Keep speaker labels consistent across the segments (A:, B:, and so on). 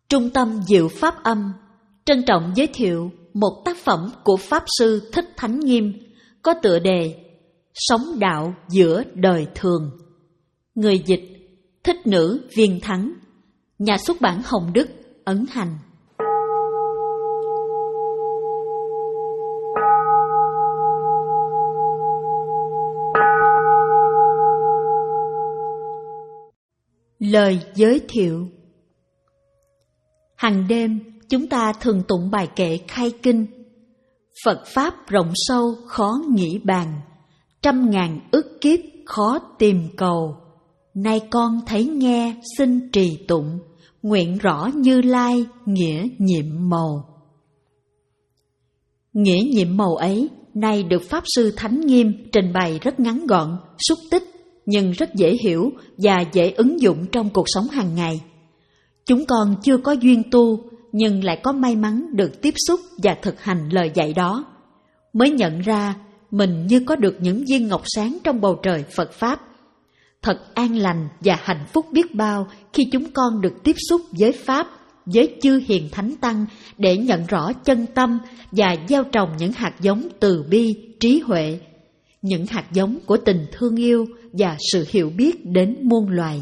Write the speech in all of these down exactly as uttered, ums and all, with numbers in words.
A: Trung tâm Diệu Pháp Âm trân trọng giới thiệu một tác phẩm của Pháp Sư Thích Thánh Nghiêm có tựa đề Sống đạo giữa đời thường. Người dịch Thích Nữ Viên Thắng, nhà xuất bản Hồng Đức, ấn hành. Lời giới thiệu. Hằng đêm chúng ta thường tụng bài kệ khai kinh. Phật Pháp rộng sâu khó nghĩ bàn, trăm ngàn ức kiếp khó tìm cầu. Nay con thấy nghe xin trì tụng, nguyện rõ Như Lai nghĩa nhiệm màu. Nghĩa nhiệm màu ấy nay được Pháp Sư Thánh Nghiêm trình bày rất ngắn gọn, xúc tích, nhưng rất dễ hiểu và dễ ứng dụng trong cuộc sống hàng ngày. Chúng con chưa có duyên tu, nhưng lại có may mắn được tiếp xúc và thực hành lời dạy đó, mới nhận ra mình như có được những viên ngọc sáng trong bầu trời Phật Pháp. Thật an lành và hạnh phúc biết bao khi chúng con được tiếp xúc với Pháp, với chư hiền thánh tăng để nhận rõ chân tâm và gieo trồng những hạt giống từ bi, trí huệ, những hạt giống của tình thương yêu và sự hiểu biết đến muôn loài.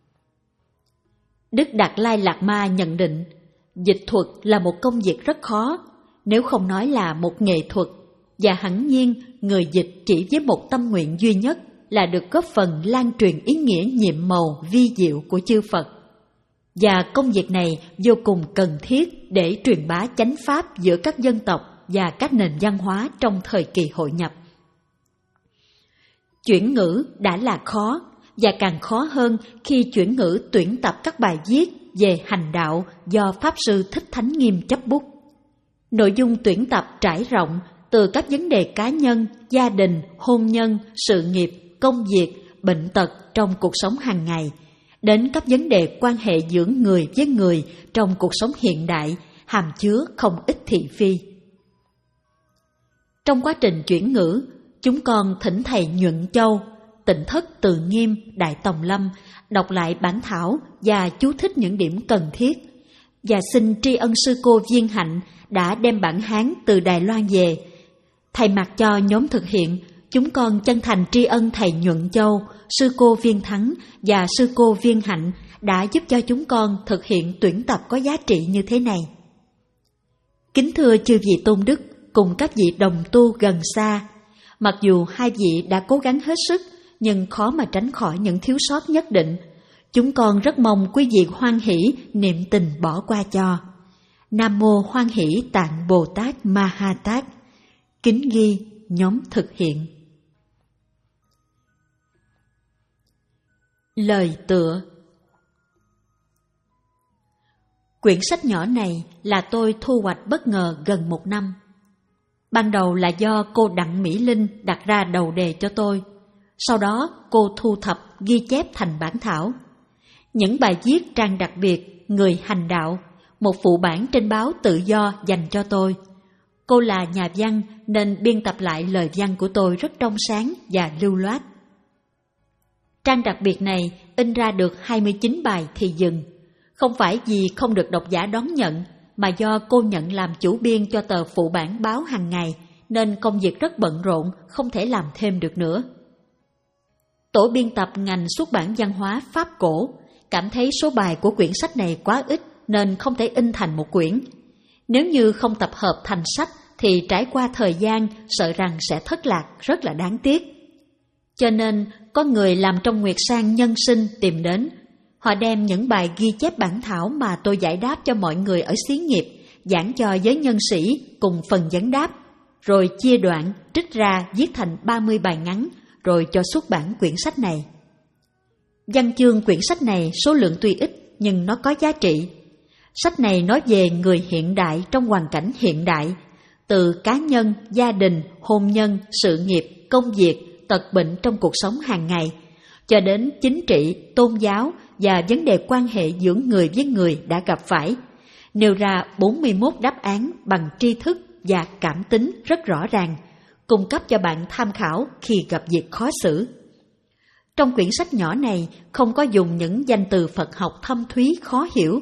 A: Đức Đạt Lai Lạt Ma nhận định, dịch thuật là một công việc rất khó, nếu không nói là một nghệ thuật, và hẳn nhiên người dịch chỉ với một tâm nguyện duy nhất là được góp phần lan truyền ý nghĩa nhiệm màu vi diệu của chư Phật. Và công việc này vô cùng cần thiết để truyền bá chánh pháp giữa các dân tộc và các nền văn hóa trong thời kỳ hội nhập. Chuyển ngữ đã là khó, và càng khó hơn khi chuyển ngữ tuyển tập các bài viết về hành đạo do Pháp Sư Thích Thánh Nghiêm chấp bút. Nội dung tuyển tập trải rộng từ các vấn đề cá nhân, gia đình, hôn nhân, sự nghiệp, công việc, bệnh tật trong cuộc sống hàng ngày, đến các vấn đề quan hệ giữa người với người trong cuộc sống hiện đại, hàm chứa không ít thị phi. Trong quá trình chuyển ngữ, chúng con thỉnh Thầy Nhuận Châu, Tịnh Thất Từ Nghiêm, Đại Tòng Lâm đọc lại bản thảo và chú thích những điểm cần thiết, và xin tri ân sư cô Viên Hạnh đã đem bản Hán từ Đài Loan về. Thay mặt cho nhóm thực hiện, chúng con chân thành tri ân Thầy Nhuận Châu, sư cô Viên Thắng và sư cô Viên Hạnh đã giúp cho chúng con thực hiện tuyển tập có giá trị như thế này. Kính thưa chư vị tôn đức cùng các vị đồng tu gần xa, mặc dù hai vị đã cố gắng hết sức, nhưng khó mà tránh khỏi những thiếu sót nhất định. Chúng con rất mong quý vị hoan hỷ niệm tình bỏ qua cho. Nam Mô Hoan Hỷ Tạng Bồ Tát Ma Ha Tát. Kính ghi nhóm thực hiện. Lời tựa. Quyển sách nhỏ này là tôi thu hoạch bất ngờ gần một năm. Ban đầu là do cô Đặng Mỹ Linh đặt ra đầu đề cho tôi. Sau đó cô thu thập ghi chép thành bản thảo. Những bài viết trang đặc biệt Người Hành Đạo, một phụ bản trên báo Tự Do dành cho tôi. Cô là nhà văn nên biên tập lại lời văn của tôi rất trong sáng và lưu loát. Trang đặc biệt này in ra được hai mươi chín bài thì dừng. Không phải vì không được độc giả đón nhận, mà do cô nhận làm chủ biên cho tờ phụ bản báo hàng ngày, nên công việc rất bận rộn, không thể làm thêm được nữa. Tổ biên tập ngành xuất bản văn hóa Pháp cổ cảm thấy số bài của quyển sách này quá ít nên không thể in thành một quyển. Nếu như không tập hợp thành sách thì trải qua thời gian sợ rằng sẽ thất lạc, rất là đáng tiếc. Cho nên có người làm trong Nguyệt Sang Nhân Sinh tìm đến. Họ đem những bài ghi chép bản thảo mà tôi giải đáp cho mọi người ở xí nghiệp, giảng cho giới nhân sĩ cùng phần vấn đáp, rồi chia đoạn, trích ra viết thành ba mươi bài ngắn, rồi cho xuất bản quyển sách này. Văn chương quyển sách này số lượng tuy ít nhưng nó có giá trị. Sách này nói về người hiện đại trong hoàn cảnh hiện đại, từ cá nhân, gia đình, hôn nhân, sự nghiệp, công việc, tật bệnh trong cuộc sống hàng ngày, cho đến chính trị, tôn giáo và vấn đề quan hệ giữa người với người đã gặp phải, nêu ra bốn mươi mốt đáp án bằng tri thức và cảm tính rất rõ ràng, cung cấp cho bạn tham khảo khi gặp việc khó xử. Trong quyển sách nhỏ này không có dùng những danh từ Phật học thâm thúy khó hiểu,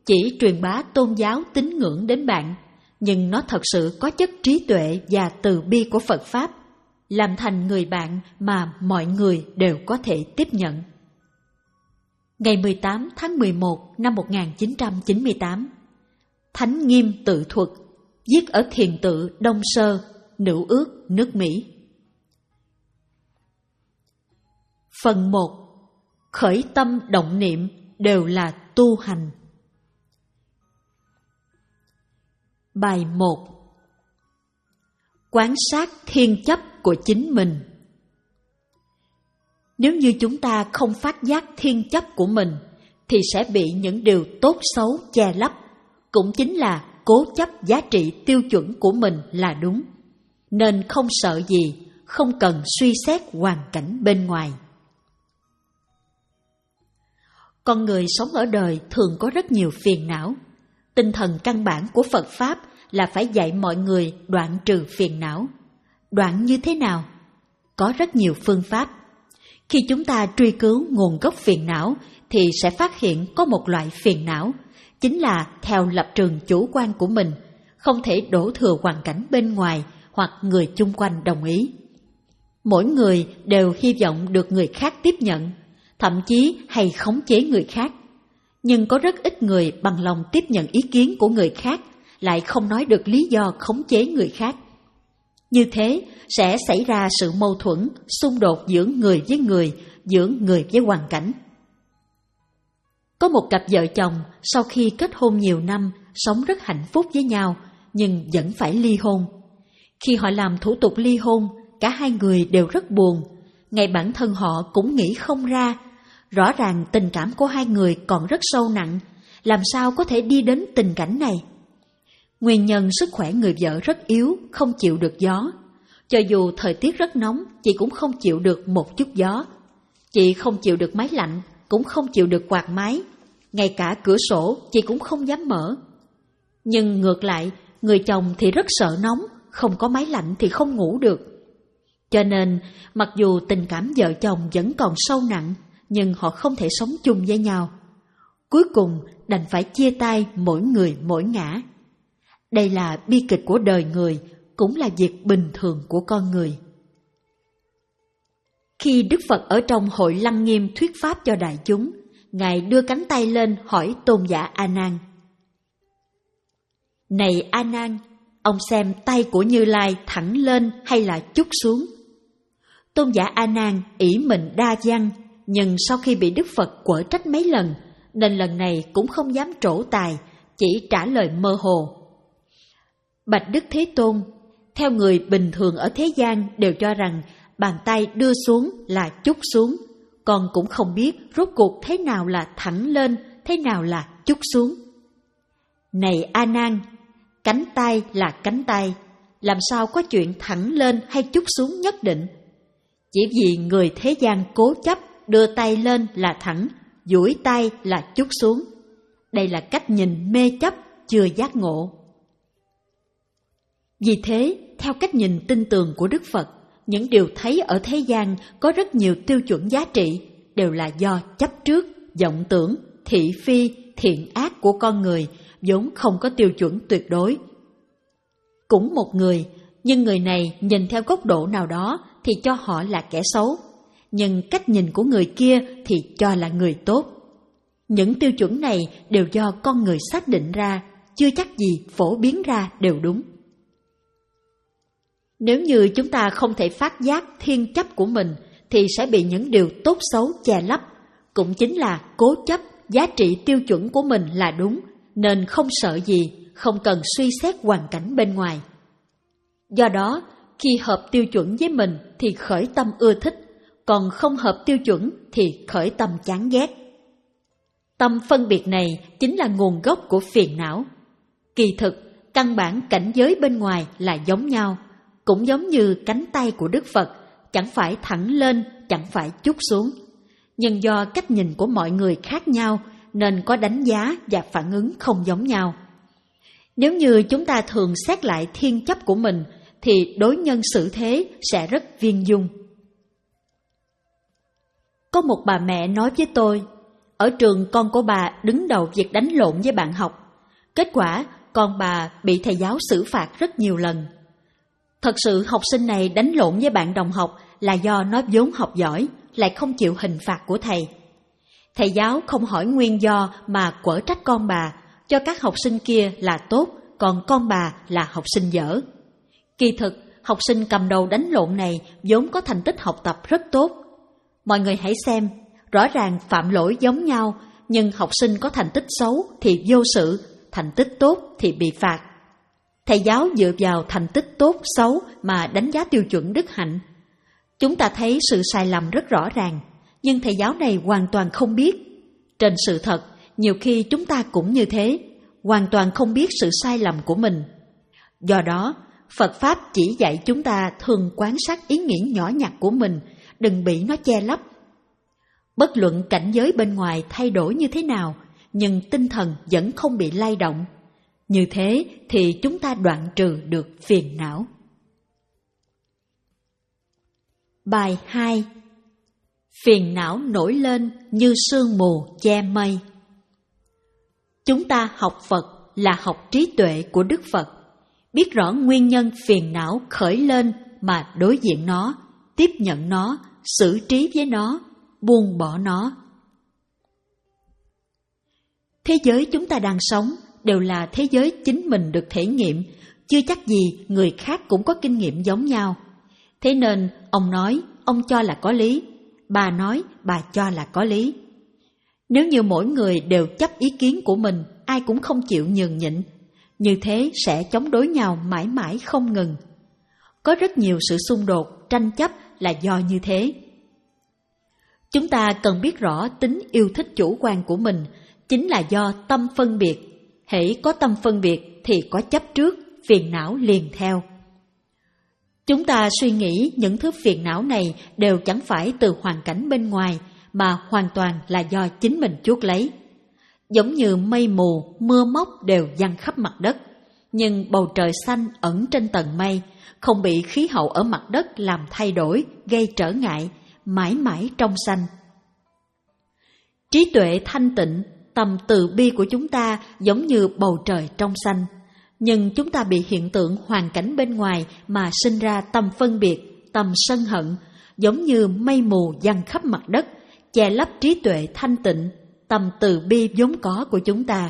A: chỉ truyền bá tôn giáo tín ngưỡng đến bạn, nhưng nó thật sự có chất trí tuệ và từ bi của Phật Pháp, làm thành người bạn mà mọi người đều có thể tiếp nhận. Ngày mười tám tháng mười một năm một nghìn chín trăm chín mươi tám, Thánh Nghiêm tự thuật, viết ở thiền tự Đông Sơ, Nữ Ước, nước Mỹ. Phần một. Khởi tâm động niệm đều là tu hành. Bài một. Quán sát thiên chấp của chính mình. Nếu như chúng ta không phát giác thiên chấp của mình, thì sẽ bị những điều tốt xấu che lấp, cũng chính là cố chấp giá trị tiêu chuẩn của mình là đúng, nên không sợ gì, không cần suy xét hoàn cảnh bên ngoài. Con người sống ở đời thường có rất nhiều phiền não. Tinh thần căn bản của Phật Pháp là phải dạy mọi người đoạn trừ phiền não. Đoạn như thế nào? Có rất nhiều phương pháp. Khi chúng ta truy cứu nguồn gốc phiền não thì sẽ phát hiện có một loại phiền não, chính là theo lập trường chủ quan của mình, không thể đổ thừa hoàn cảnh bên ngoài hoặc người chung quanh đồng ý. Mỗi người đều hy vọng được người khác tiếp nhận, thậm chí hay khống chế người khác. Nhưng có rất ít người bằng lòng tiếp nhận ý kiến của người khác, lại không nói được lý do khống chế người khác. Như thế sẽ xảy ra sự mâu thuẫn, xung đột giữa người với người, giữa người với hoàn cảnh. Có một cặp vợ chồng sau khi kết hôn nhiều năm, sống rất hạnh phúc với nhau, nhưng vẫn phải ly hôn. Khi họ làm thủ tục ly hôn, cả hai người đều rất buồn, ngay bản thân họ cũng nghĩ không ra. Rõ ràng tình cảm của hai người còn rất sâu nặng, làm sao có thể đi đến tình cảnh này? Nguyên nhân sức khỏe người vợ rất yếu, không chịu được gió. Cho dù thời tiết rất nóng, chị cũng không chịu được một chút gió. Chị không chịu được máy lạnh, cũng không chịu được quạt máy. Ngay cả cửa sổ chị cũng không dám mở. Nhưng ngược lại, người chồng thì rất sợ nóng, không có máy lạnh thì không ngủ được. Cho nên, mặc dù tình cảm vợ chồng vẫn còn sâu nặng, nhưng họ không thể sống chung với nhau. Cuối cùng đành phải chia tay, mỗi người mỗi ngả. Đây là bi kịch của đời người, cũng là việc bình thường của con người. Khi Đức Phật ở trong hội Lăng Nghiêm thuyết pháp cho đại chúng, Ngài đưa cánh tay lên hỏi tôn giả A Nan: Này A Nan, ông xem tay của Như Lai thẳng lên hay là chúc xuống? Tôn giả A Nan ỷ mình đa văn, nhưng sau khi bị Đức Phật quở trách mấy lần, nên lần này cũng không dám trổ tài, chỉ trả lời mơ hồ. Bạch Đức Thế Tôn, theo người bình thường ở thế gian đều cho rằng bàn tay đưa xuống là chúc xuống, con cũng không biết rốt cuộc thế nào là thẳng lên, thế nào là chúc xuống. Này A Nan, cánh tay là cánh tay, làm sao có chuyện thẳng lên hay chúc xuống nhất định? Chỉ vì người thế gian cố chấp đưa tay lên là thẳng, duỗi tay là chúc xuống. Đây là cách nhìn mê chấp, chưa giác ngộ. Vì thế, theo cách nhìn tin tường của Đức Phật, những điều thấy ở thế gian có rất nhiều tiêu chuẩn giá trị, đều là do chấp trước, vọng tưởng, thị phi, thiện ác của con người, vốn không có tiêu chuẩn tuyệt đối. Cũng một người, nhưng người này nhìn theo góc độ nào đó thì cho họ là kẻ xấu, nhưng cách nhìn của người kia thì cho là người tốt. Những tiêu chuẩn này đều do con người xác định ra, chưa chắc gì phổ biến ra đều đúng. Nếu như chúng ta không thể phát giác thiên chấp của mình, thì sẽ bị những điều tốt xấu che lấp, cũng chính là cố chấp giá trị tiêu chuẩn của mình là đúng, nên không sợ gì, không cần suy xét hoàn cảnh bên ngoài. Do đó, khi hợp tiêu chuẩn với mình thì khởi tâm ưa thích, còn không hợp tiêu chuẩn thì khởi tâm chán ghét. Tâm phân biệt này chính là nguồn gốc của phiền não. Kỳ thực, căn bản cảnh giới bên ngoài là giống nhau, cũng giống như cánh tay của Đức Phật, chẳng phải thẳng lên, chẳng phải chúc xuống. Nhưng do cách nhìn của mọi người khác nhau, nên có đánh giá và phản ứng không giống nhau. Nếu như chúng ta thường xét lại thiên chấp của mình, thì đối nhân xử thế sẽ rất viên dung. Có một bà mẹ nói với tôi, Ở trường con của bà đứng đầu việc đánh lộn với bạn học. Kết quả con bà bị thầy giáo xử phạt rất nhiều lần. Thật sự học sinh này đánh lộn với bạn đồng học là do nó vốn học giỏi, lại không chịu hình phạt của thầy. Thầy giáo không hỏi nguyên do mà quở trách con bà, cho các học sinh kia là tốt, còn con bà là học sinh dở. Kỳ thực, học sinh cầm đầu đánh lộn này vốn có thành tích học tập rất tốt. Mọi người hãy xem, rõ ràng phạm lỗi giống nhau, nhưng học sinh có thành tích xấu thì vô sự, thành tích tốt thì bị phạt. Thầy giáo dựa vào thành tích tốt xấu mà đánh giá tiêu chuẩn đức hạnh. Chúng ta thấy sự sai lầm rất rõ ràng, nhưng thầy giáo này hoàn toàn không biết. Trên sự thật, nhiều khi chúng ta cũng như thế, hoàn toàn không biết sự sai lầm của mình. Do đó, Phật Pháp chỉ dạy chúng ta thường quan sát ý nghĩ nhỏ nhặt của mình, đừng bị nó che lấp. Bất luận cảnh giới bên ngoài thay đổi như thế nào, nhưng tinh thần vẫn không bị lay động. Như thế thì chúng ta đoạn trừ được phiền não. Bài hai. Phiền não nổi lên như sương mù che mây. Chúng ta học Phật là học trí tuệ của Đức Phật, biết rõ nguyên nhân phiền não khởi lên mà đối diện nó, tiếp nhận nó, xử trí với nó, buông bỏ nó. Thế giới chúng ta đang sống đều là thế giới chính mình được thể nghiệm, chưa chắc gì người khác cũng có kinh nghiệm giống nhau. Thế nên ông nói, ông cho là có lý, bà nói, bà cho là có lý. Nếu như mỗi người đều chấp ý kiến của mình, ai cũng không chịu nhường nhịn, như thế sẽ chống đối nhau mãi mãi không ngừng. Có rất nhiều sự xung đột, tranh chấp là do như thế. Chúng ta cần biết rõ tính yêu thích chủ quan của mình chính là do tâm phân biệt. Hễ có tâm phân biệt thì có chấp trước, phiền não liền theo. Chúng ta suy nghĩ những thứ phiền não này đều chẳng phải từ hoàn cảnh bên ngoài, mà hoàn toàn là do chính mình chuốc lấy. Giống như mây mù, mưa móc đều giăng khắp mặt đất, nhưng bầu trời xanh ẩn trên tầng mây, không bị khí hậu ở mặt đất làm thay đổi, gây trở ngại, mãi mãi trong xanh. Trí tuệ thanh tịnh, tầm từ bi của chúng ta giống như bầu trời trong xanh, nhưng chúng ta bị hiện tượng hoàn cảnh bên ngoài mà sinh ra tâm phân biệt, tâm sân hận, giống như mây mù giăng khắp mặt đất, che lấp trí tuệ thanh tịnh, tâm từ bi vốn có của chúng ta.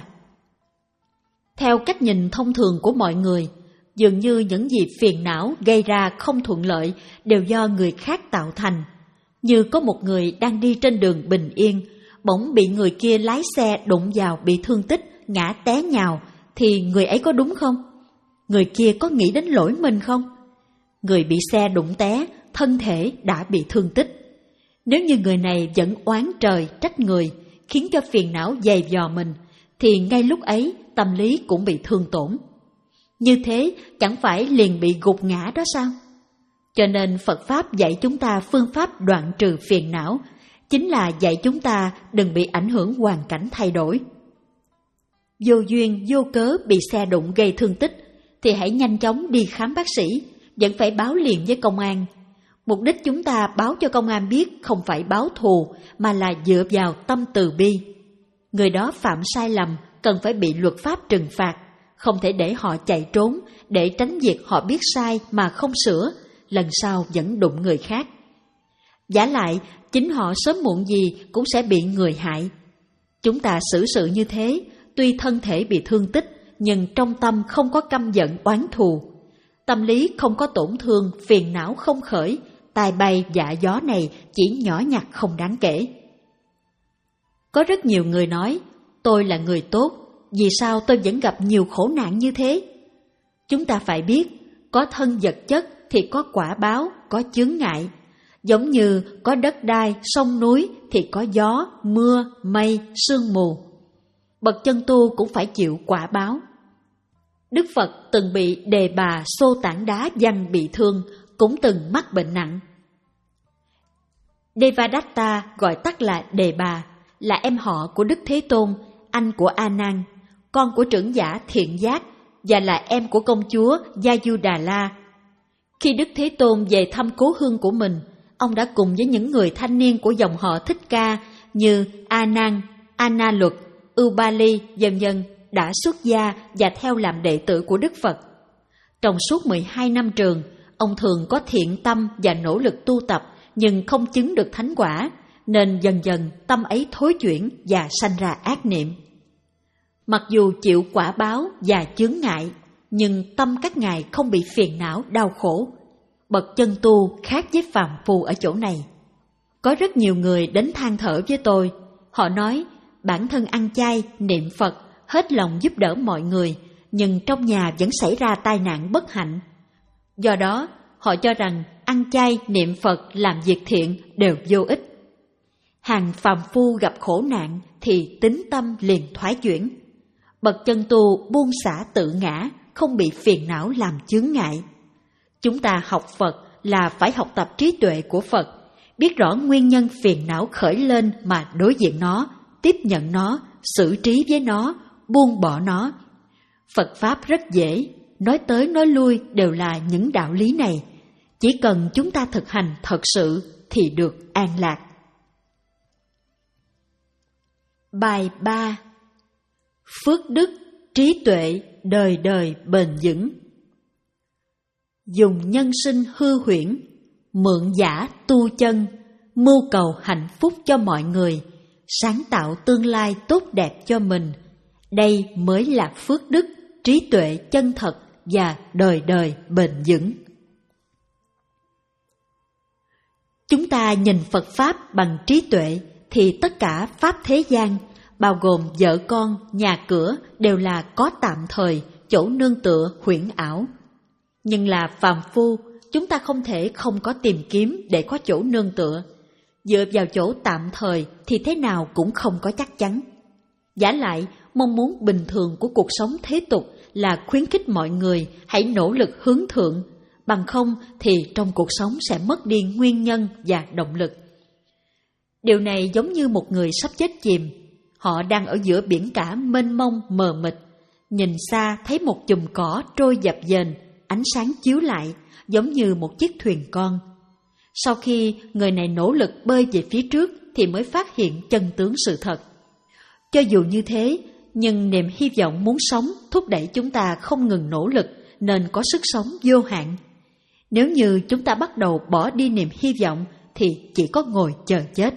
A: Theo cách nhìn thông thường của mọi người, dường như những gì phiền não gây ra không thuận lợi đều do người khác tạo thành. Như có một người đang đi trên đường bình yên, bỗng bị người kia lái xe đụng vào bị thương tích, ngã té nhào, thì người ấy có đúng không? Người kia có nghĩ đến lỗi mình không? Người bị xe đụng té, thân thể đã bị thương tích. Nếu như người này vẫn oán trời trách người, khiến cho phiền não dày vò mình, thì ngay lúc ấy tâm lý cũng bị thương tổn. Như thế chẳng phải liền bị gục ngã đó sao? Cho nên Phật Pháp dạy chúng ta phương pháp đoạn trừ phiền não, chính là dạy chúng ta đừng bị ảnh hưởng hoàn cảnh thay đổi. Vô duyên, vô cớ bị xe đụng gây thương tích, thì hãy nhanh chóng đi khám bác sĩ, vẫn phải báo liền với công an. Mục đích chúng ta báo cho công an biết không phải báo thù, mà là dựa vào tâm từ bi. Người đó phạm sai lầm, cần phải bị luật pháp trừng phạt, không thể để họ chạy trốn, để tránh việc họ biết sai mà không sửa, lần sau vẫn đụng người khác. Vả lại, chính họ sớm muộn gì cũng sẽ bị người hại. Chúng ta xử sự như thế, tuy thân thể bị thương tích, nhưng trong tâm không có căm giận oán thù. Tâm lý không có tổn thương, phiền não không khởi, tai bay dạ gió này chỉ nhỏ nhặt không đáng kể. Có rất nhiều người nói, tôi là người tốt, vì sao tôi vẫn gặp nhiều khổ nạn như thế? Chúng ta phải biết, có thân vật chất thì có quả báo, có chướng ngại. Giống như có đất đai, sông núi thì có gió, mưa, mây, sương mù. Bậc chân tu cũng phải chịu quả báo. Đức Phật từng bị đề bà xô tảng đá văng bị thương, cũng từng mắc bệnh nặng. Devadatta, gọi tắt là Đề Bà, là em họ của Đức Thế Tôn, anh của A Nan, con của trưởng giả Thiện Giác và là em của công chúa Yajudala. Khi Đức Thế Tôn về thăm cố hương của mình, ông đã cùng với những người thanh niên của dòng họ Thích Ca như A Nan, Ana Luật, Ubali, vân vân đã xuất gia và theo làm đệ tử của Đức Phật. Trong suốt mười hai năm trường, ông thường có thiện tâm và nỗ lực tu tập nhưng không chứng được thánh quả, nên dần dần tâm ấy thối chuyển và sanh ra ác niệm. Mặc dù chịu quả báo và chướng ngại, nhưng tâm các ngài không bị phiền não đau khổ. Bậc chân tu khác với phàm phu ở chỗ này. Có rất nhiều người đến than thở với tôi. Họ nói bản thân ăn chay, niệm Phật, hết lòng giúp đỡ mọi người, nhưng trong nhà vẫn xảy ra tai nạn bất hạnh. Do đó, họ cho rằng ăn chay, niệm Phật, làm việc thiện đều vô ích. Hàng phàm phu gặp khổ nạn thì tín tâm liền thoái chuyển. Bậc chân tu buông xả tự ngã, không bị phiền não làm chướng ngại. Chúng ta học Phật là phải học tập trí tuệ của Phật, biết rõ nguyên nhân phiền não khởi lên mà đối diện nó, tiếp nhận nó, xử trí với nó, buông bỏ nó. Phật Pháp rất dễ, nói tới nói lui đều là những đạo lý này. Chỉ cần chúng ta thực hành thật sự thì được an lạc. Bài ba. Phước đức, trí tuệ, đời đời bền vững. Dùng nhân sinh hư huyễn, mượn giả tu chân, mưu cầu hạnh phúc cho mọi người, sáng tạo tương lai tốt đẹp cho mình. Đây mới là phước đức, trí tuệ chân thật và đời đời bền vững. Chúng ta nhìn Phật Pháp bằng trí tuệ thì tất cả Pháp thế gian, bao gồm vợ con, nhà cửa đều là có tạm thời, chỗ nương tựa huyễn ảo. Nhưng là phàm phu, chúng ta không thể không có tìm kiếm để có chỗ nương tựa. Dựa vào chỗ tạm thời thì thế nào cũng không có chắc chắn. Vả lại, mong muốn bình thường của cuộc sống thế tục là khuyến khích mọi người hãy nỗ lực hướng thượng, bằng không thì trong cuộc sống sẽ mất đi nguyên nhân và động lực. Điều này giống như một người sắp chết chìm. Họ đang ở giữa biển cả mênh mông mờ mịt, nhìn xa thấy một chùm cỏ trôi dập dềnh, ánh sáng chiếu lại giống như một chiếc thuyền con. Sau khi người này nỗ lực bơi về phía trước thì mới phát hiện chân tướng sự thật. Cho dù như thế, nhưng niềm hy vọng muốn sống thúc đẩy chúng ta không ngừng nỗ lực nên có sức sống vô hạn. Nếu như chúng ta bắt đầu bỏ đi niềm hy vọng thì chỉ có ngồi chờ chết.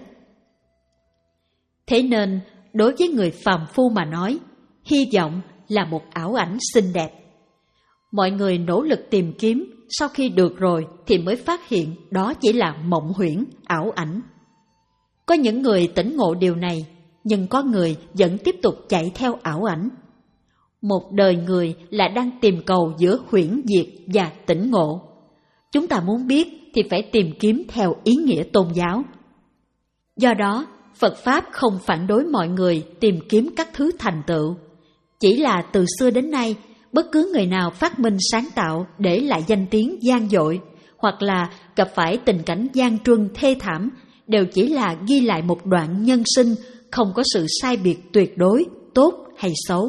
A: Thế nên, đối với người phàm phu mà nói, hy vọng là một ảo ảnh xinh đẹp. Mọi người nỗ lực tìm kiếm, sau khi được rồi thì mới phát hiện đó chỉ là mộng huyễn, ảo ảnh. Có những người tỉnh ngộ điều này, nhưng có người vẫn tiếp tục chạy theo ảo ảnh. Một đời người là đang tìm cầu giữa huyễn diệt và tỉnh ngộ. Chúng ta muốn biết thì phải tìm kiếm theo ý nghĩa tôn giáo. Do đó, Phật Pháp không phản đối mọi người tìm kiếm các thứ thành tựu. Chỉ là từ xưa đến nay, bất cứ người nào phát minh sáng tạo để lại danh tiếng vang dội, hoặc là gặp phải tình cảnh gian truân thê thảm, đều chỉ là ghi lại một đoạn nhân sinh, không có sự sai biệt tuyệt đối, tốt hay xấu.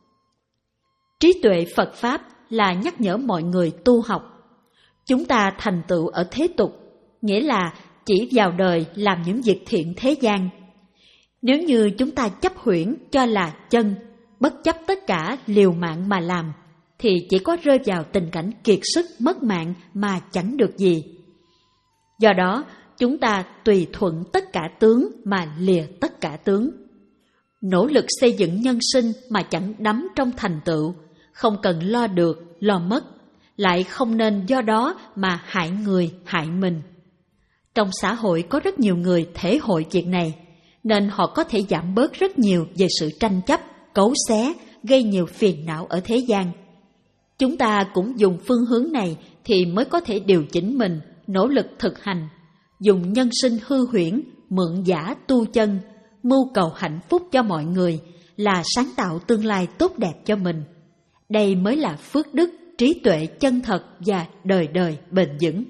A: Trí tuệ Phật Pháp là nhắc nhở mọi người tu học. Chúng ta thành tựu ở thế tục, nghĩa là chỉ vào đời làm những việc thiện thế gian. Nếu như chúng ta chấp huyễn cho là chân, bất chấp tất cả liều mạng mà làm, thì chỉ có rơi vào tình cảnh kiệt sức mất mạng mà chẳng được gì. Do đó, chúng ta tùy thuận tất cả tướng mà lìa tất cả tướng. Nỗ lực xây dựng nhân sinh mà chẳng đắm trong thành tựu, không cần lo được, lo mất, lại không nên do đó mà hại người, hại mình. Trong xã hội có rất nhiều người thể hội việc này, nên họ có thể giảm bớt rất nhiều về sự tranh chấp, cấu xé, gây nhiều phiền não ở thế gian. Chúng ta cũng dùng phương hướng này thì mới có thể điều chỉnh mình, nỗ lực thực hành, dùng nhân sinh hư huyễn, mượn giả tu chân, mưu cầu hạnh phúc cho mọi người, là sáng tạo tương lai tốt đẹp cho mình. Đây mới là phước đức, trí tuệ chân thật và đời đời bền vững.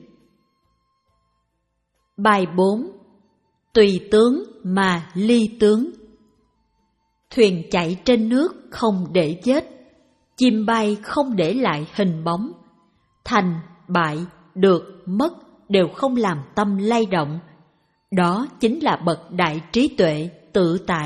A: Bài bốn. Tùy tướng mà ly tướng. Thuyền chạy trên nước không để vết, chim bay không để lại hình bóng. Thành, bại, được, mất đều không làm tâm lay động. Đó chính là bậc đại trí tuệ, tự tại,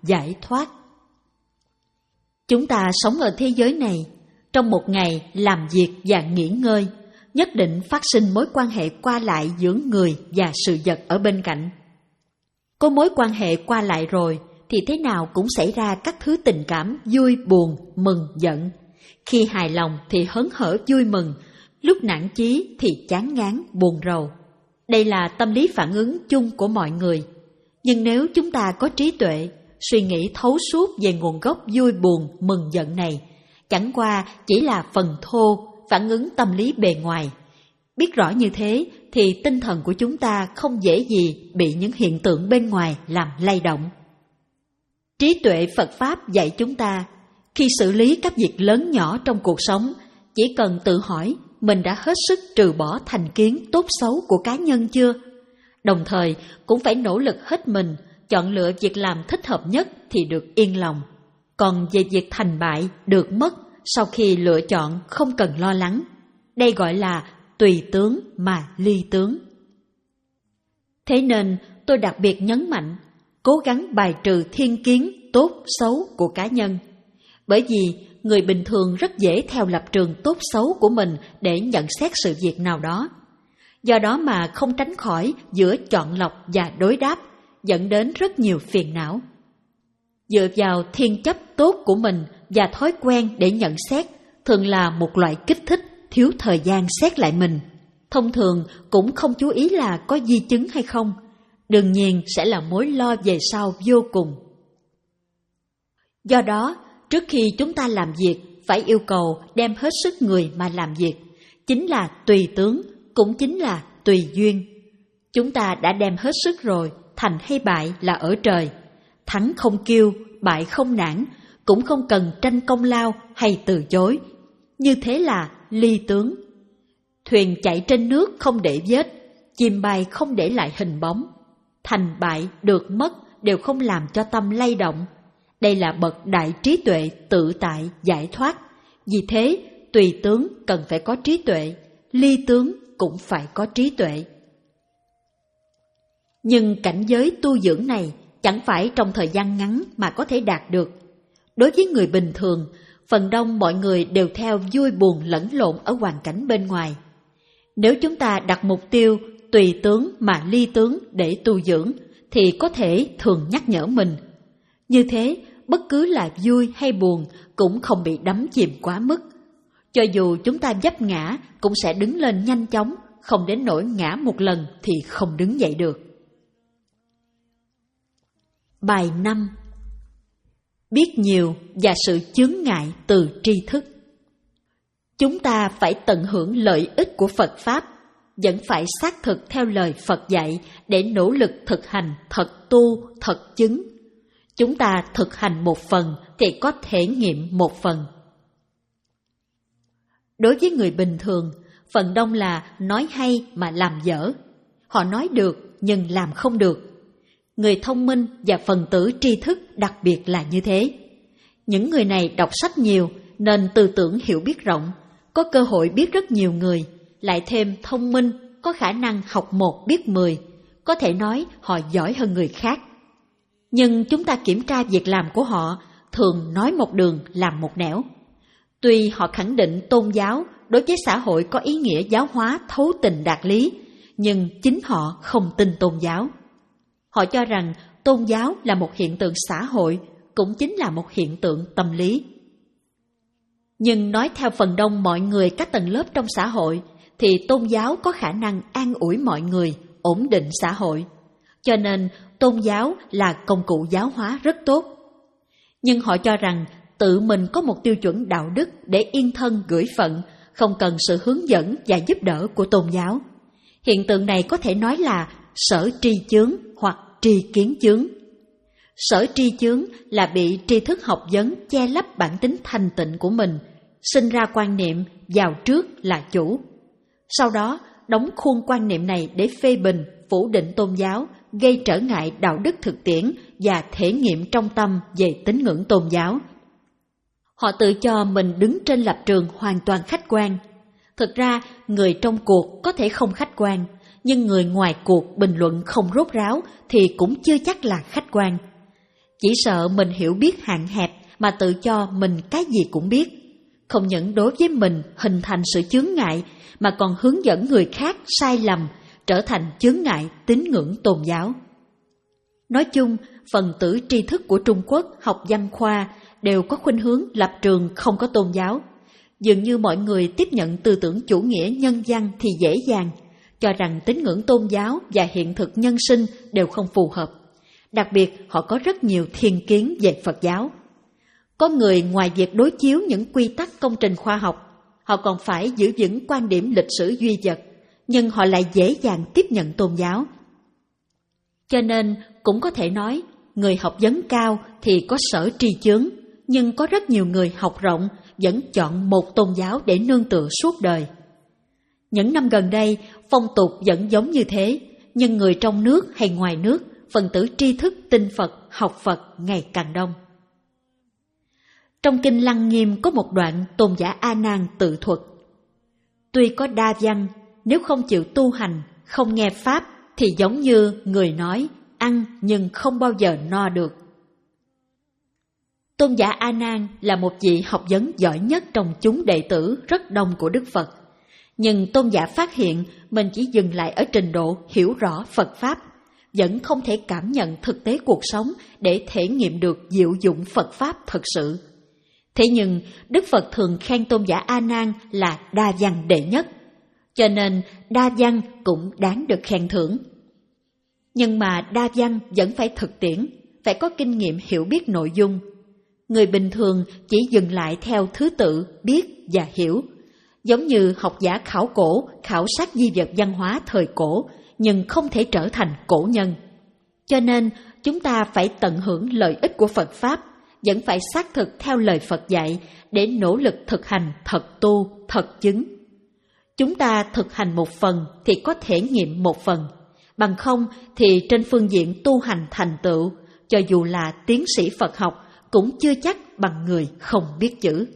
A: giải thoát. Chúng ta sống ở thế giới này, trong một ngày làm việc và nghỉ ngơi, nhất định phát sinh mối quan hệ qua lại giữa người và sự vật ở bên cạnh. Có mối quan hệ qua lại rồi thì thế nào cũng xảy ra các thứ tình cảm vui, buồn, mừng, giận. Khi hài lòng thì hớn hở vui mừng, lúc nản chí thì chán ngán, buồn rầu. Đây là tâm lý phản ứng chung của mọi người. Nhưng nếu chúng ta có trí tuệ, suy nghĩ thấu suốt về nguồn gốc vui buồn, mừng giận này, chẳng qua chỉ là phần thô, phản ứng tâm lý bề ngoài. Biết rõ như thế thì tinh thần của chúng ta không dễ gì bị những hiện tượng bên ngoài làm lay động. Trí tuệ Phật Pháp dạy chúng ta, khi xử lý các việc lớn nhỏ trong cuộc sống, chỉ cần tự hỏi mình đã hết sức trừ bỏ thành kiến tốt xấu của cá nhân chưa? Đồng thời cũng phải nỗ lực hết mình, chọn lựa việc làm thích hợp nhất thì được yên lòng. Còn về việc thành bại, được mất, sau khi lựa chọn không cần lo lắng. Đây gọi là tùy tướng mà ly tướng. Thế nên tôi đặc biệt nhấn mạnh, cố gắng bài trừ thiên kiến tốt xấu của cá nhân. Bởi vì người bình thường rất dễ theo lập trường tốt xấu của mình để nhận xét sự việc nào đó. Do đó mà không tránh khỏi giữa chọn lọc và đối đáp, dẫn đến rất nhiều phiền não. Dựa vào thiên chấp tốt của mình và thói quen để nhận xét thường là một loại kích thích thiếu thời gian xét lại mình. Thông thường cũng không chú ý là có di chứng hay không, đương nhiên sẽ là mối lo về sau vô cùng. Do đó, trước khi chúng ta làm việc, phải yêu cầu đem hết sức người mà làm việc, chính là tùy tướng, cũng chính là tùy duyên. Chúng ta đã đem hết sức rồi, thành hay bại là ở trời. Thắng không kiêu, bại không nản, cũng không cần tranh công lao hay từ chối. Như thế là ly tướng. Thuyền chạy trên nước không để vết, chim bay không để lại hình bóng. Thành bại, được mất đều không làm cho tâm lay động. Đây là bậc đại trí tuệ tự tại giải thoát. Vì thế, tùy tướng cần phải có trí tuệ, ly tướng cũng phải có trí tuệ. Nhưng cảnh giới tu dưỡng này chẳng phải trong thời gian ngắn mà có thể đạt được. Đối với người bình thường, phần đông mọi người đều theo vui buồn lẫn lộn ở hoàn cảnh bên ngoài. Nếu chúng ta đặt mục tiêu tùy tướng mà ly tướng để tu dưỡng, thì có thể thường nhắc nhở mình. Như thế, bất cứ là vui hay buồn cũng không bị đắm chìm quá mức. Cho dù chúng ta vấp ngã cũng sẽ đứng lên nhanh chóng, không đến nỗi ngã một lần thì không đứng dậy được. Bài năm. Biết nhiều và sự chướng ngại từ tri thức. Chúng ta phải tận hưởng lợi ích của Phật Pháp, vẫn phải xác thực theo lời Phật dạy để nỗ lực thực hành thật tu, thật chứng. Chúng ta thực hành một phần thì có thể nghiệm một phần. Đối với người bình thường, phần đông là nói hay mà làm dở. Họ nói được nhưng làm không được. Người thông minh và phần tử tri thức đặc biệt là như thế. Những người này đọc sách nhiều nên tư tưởng hiểu biết rộng, có cơ hội biết rất nhiều người, lại thêm thông minh, có khả năng học một biết mười, có thể nói họ giỏi hơn người khác. Nhưng chúng ta kiểm tra việc làm của họ, thường nói một đường làm một nẻo. Tuy họ khẳng định tôn giáo đối với xã hội có ý nghĩa giáo hóa thấu tình đạt lý, nhưng chính họ không tin tôn giáo. Họ cho rằng tôn giáo là một hiện tượng xã hội, cũng chính là một hiện tượng tâm lý. Nhưng nói theo phần đông mọi người các tầng lớp trong xã hội, thì tôn giáo có khả năng an ủi mọi người, ổn định xã hội. Cho nên tôn giáo là công cụ giáo hóa rất tốt. Nhưng họ cho rằng tự mình có một tiêu chuẩn đạo đức để yên thân gửi phận, không cần sự hướng dẫn và giúp đỡ của tôn giáo. Hiện tượng này có thể nói là sở tri chướng hoặc tri kiến chướng. Sở tri chướng là bị tri thức học vấn che lấp bản tính thanh tịnh của mình, sinh ra quan niệm vào trước là chủ. Sau đó đóng khuôn quan niệm này để phê bình, phủ định tôn giáo, gây trở ngại đạo đức thực tiễn và thể nghiệm trong tâm về tín ngưỡng tôn giáo. Họ tự cho mình đứng trên lập trường hoàn toàn khách quan. Thực ra, người trong cuộc có thể không khách quan, nhưng người ngoài cuộc bình luận không rốt ráo thì cũng chưa chắc là khách quan. chỉ sợ mình hiểu biết hạn hẹp mà tự cho mình cái gì cũng biết. Không những đối với mình hình thành sự chướng ngại mà còn hướng dẫn người khác sai lầm, trở thành chướng ngại tín ngưỡng tôn giáo. Nói chung, phần tử tri thức của Trung Quốc học văn khoa đều có khuynh hướng lập trường không có tôn giáo. Dường như mọi người tiếp nhận tư tưởng chủ nghĩa nhân văn thì dễ dàng, cho rằng tín ngưỡng tôn giáo và hiện thực nhân sinh đều không phù hợp. Đặc biệt, họ có rất nhiều thiên kiến về Phật giáo. Có người ngoài việc đối chiếu những quy tắc công trình khoa học, họ còn phải giữ vững quan điểm lịch sử duy vật, nhưng họ lại dễ dàng tiếp nhận tôn giáo. Cho nên, cũng có thể nói, người học vấn cao thì có sở tri chướng, nhưng có rất nhiều người học rộng vẫn chọn một tôn giáo để nương tựa suốt đời. Những năm gần đây, phong tục vẫn giống như thế, nhưng người trong nước hay ngoài nước, phần tử tri thức tin Phật, học Phật ngày càng đông. Trong Kinh Lăng Nghiêm có một đoạn tôn giả A Nan tự thuật: tuy có đa văn, nếu không chịu tu hành, không nghe pháp, thì giống như người nói, ăn nhưng không bao giờ no được. Tôn giả A Nan là một vị học vấn giỏi nhất trong chúng đệ tử rất đông của Đức Phật. Nhưng tôn giả phát hiện mình chỉ dừng lại ở trình độ hiểu rõ Phật Pháp, vẫn không thể cảm nhận thực tế cuộc sống để thể nghiệm được diệu dụng Phật Pháp thật sự. Thế nhưng Đức Phật thường khen tôn giả A Nan là đa văn đệ nhất, cho nên đa văn cũng đáng được khen thưởng. Nhưng mà đa văn vẫn phải thực tiễn, phải có kinh nghiệm hiểu biết nội dung. Người bình thường chỉ dừng lại theo thứ tự biết và hiểu, giống như học giả khảo cổ, khảo sát di vật văn hóa thời cổ, nhưng không thể trở thành cổ nhân. Cho nên chúng ta phải tận hưởng lợi ích của Phật Pháp, vẫn phải xác thực theo lời Phật dạy để nỗ lực thực hành thật tu, thật chứng. Chúng ta thực hành một phần thì có thể nghiệm một phần, bằng không thì trên phương diện tu hành thành tựu, cho dù là tiến sĩ Phật học cũng chưa chắc bằng người không biết chữ.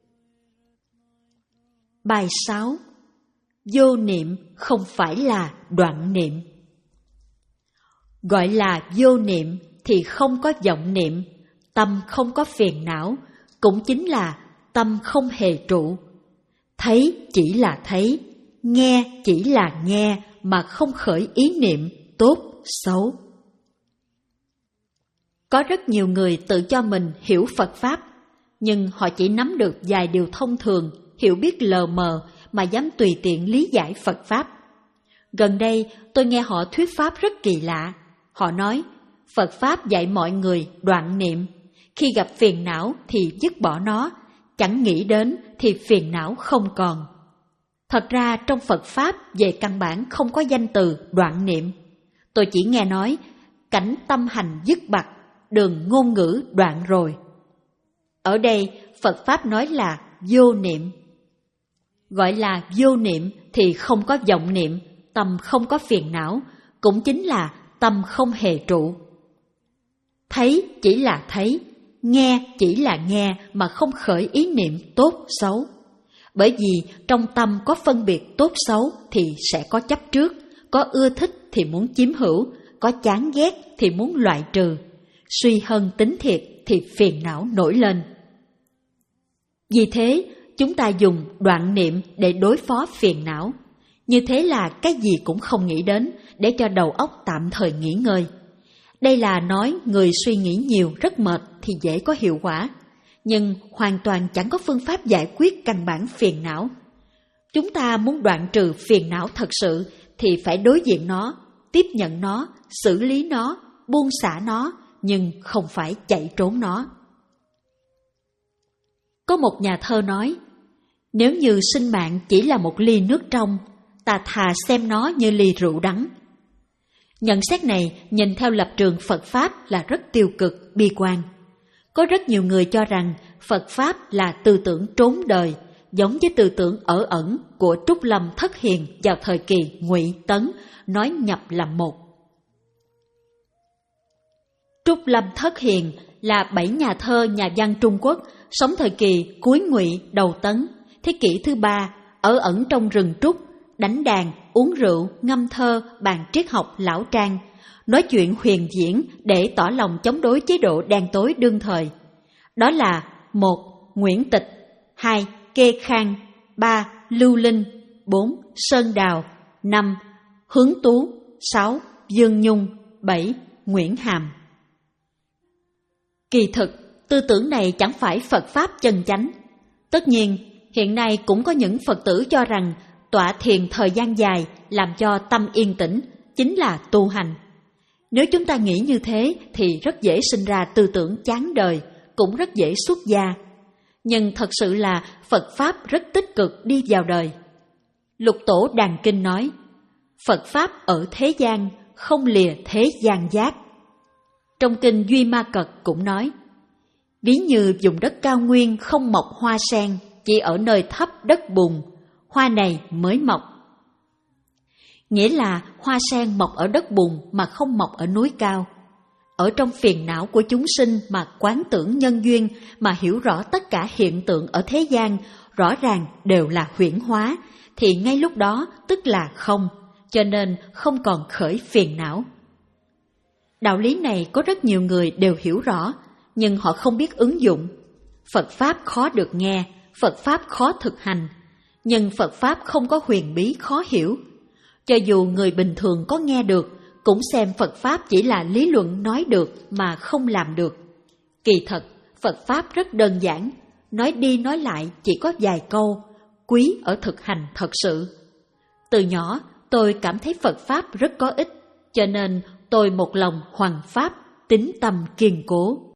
A: Bài sáu. Vô niệm không phải là đoạn niệm. Gọi là vô niệm thì không có vọng niệm, tâm không có phiền não, cũng chính là tâm không hề trụ. Thấy chỉ là thấy, nghe chỉ là nghe mà không khởi ý niệm tốt, xấu. Có rất nhiều người tự cho mình hiểu Phật Pháp, nhưng họ chỉ nắm được vài điều thông thường, hiểu biết lờ mờ mà dám tùy tiện lý giải Phật Pháp. Gần đây tôi nghe họ thuyết Pháp rất kỳ lạ. Họ nói, Phật Pháp dạy mọi người đoạn niệm, khi gặp phiền não thì dứt bỏ nó, chẳng nghĩ đến thì phiền não không còn. Thật ra trong Phật Pháp về căn bản không có danh từ đoạn niệm. Tôi chỉ nghe nói, cảnh tâm hành dứt bặt, đường ngôn ngữ đoạn rồi. Ở đây Phật Pháp nói là vô niệm. Gọi là vô niệm thì không có vọng niệm, tâm không có phiền não, cũng chính là tâm không hề trụ. Thấy chỉ là thấy, nghe chỉ là nghe mà không khởi ý niệm tốt xấu. Bởi vì trong tâm có phân biệt tốt xấu thì sẽ có chấp trước, có ưa thích thì muốn chiếm hữu, có chán ghét thì muốn loại trừ, suy hân tính thiệt thì phiền não nổi lên. Vì thế, chúng ta dùng đoạn niệm để đối phó phiền não. Như thế là cái gì cũng không nghĩ đến, để cho đầu óc tạm thời nghỉ ngơi. Đây là nói người suy nghĩ nhiều rất mệt thì dễ có hiệu quả, nhưng hoàn toàn chẳng có phương pháp giải quyết căn bản phiền não. Chúng ta muốn đoạn trừ phiền não thật sự thì phải đối diện nó, tiếp nhận nó, xử lý nó, buông xả nó, nhưng không phải chạy trốn nó. Có một nhà thơ nói, nếu như sinh mạng chỉ là một ly nước trong, ta thà xem nó như ly rượu đắng. Nhận xét này nhìn theo lập trường Phật Pháp là rất tiêu cực, bi quan. Có rất nhiều người cho rằng Phật Pháp là tư tưởng trốn đời, giống với tư tưởng ở ẩn của Trúc Lâm Thất Hiền vào thời kỳ Ngụy Tấn, nói nhập làm một. Trúc Lâm Thất Hiền là bảy nhà thơ nhà văn Trung Quốc sống thời kỳ cuối Ngụy đầu Tấn, thế kỷ thứ ba, ở ẩn trong rừng trúc, đánh đàn, uống rượu, ngâm thơ, bàn triết học lão trang, nói chuyện huyền diễn để tỏ lòng chống đối chế độ đen tối đương thời. Đó là một. Nguyễn Tịch, hai. Kê Khang, ba. Lưu Linh, bốn. Sơn Đào, năm. Hướng Tú, sáu. Dương Nhung, bảy. Nguyễn Hàm. Kỳ thực, tư tưởng này chẳng phải Phật Pháp chân chánh. Tất nhiên, hiện nay cũng có những Phật tử cho rằng tọa thiền thời gian dài làm cho tâm yên tĩnh chính là tu hành. Nếu chúng ta nghĩ như thế thì rất dễ sinh ra tư tưởng chán đời, cũng rất dễ xuất gia. Nhưng thật sự là Phật Pháp rất tích cực đi vào đời. Lục Tổ Đàn Kinh nói, Phật Pháp ở thế gian, không lìa thế gian giác. Trong kinh Duy Ma Cật cũng nói, ví như vùng đất cao nguyên không mọc hoa sen, chỉ ở nơi thấp đất bùn, hoa này mới mọc. Nghĩa là hoa sen mọc ở đất bùn mà không mọc ở núi cao. Ở trong phiền não của chúng sinh mà quán tưởng nhân duyên, mà hiểu rõ tất cả hiện tượng ở thế gian rõ ràng đều là huyễn hóa, thì ngay lúc đó tức là không, cho nên không còn khởi phiền não. Đạo lý này có rất nhiều người đều hiểu rõ, nhưng họ không biết ứng dụng. Phật Pháp khó được nghe, Phật Pháp khó thực hành, nhưng Phật Pháp không có huyền bí khó hiểu. Cho dù người bình thường có nghe được, cũng xem Phật Pháp chỉ là lý luận nói được mà không làm được. Kỳ thật, Phật Pháp rất đơn giản, nói đi nói lại chỉ có vài câu, quý ở thực hành thật sự. Từ nhỏ, tôi cảm thấy Phật Pháp rất có ích, cho nên tôi một lòng hoằng Pháp, tín tâm kiên cố.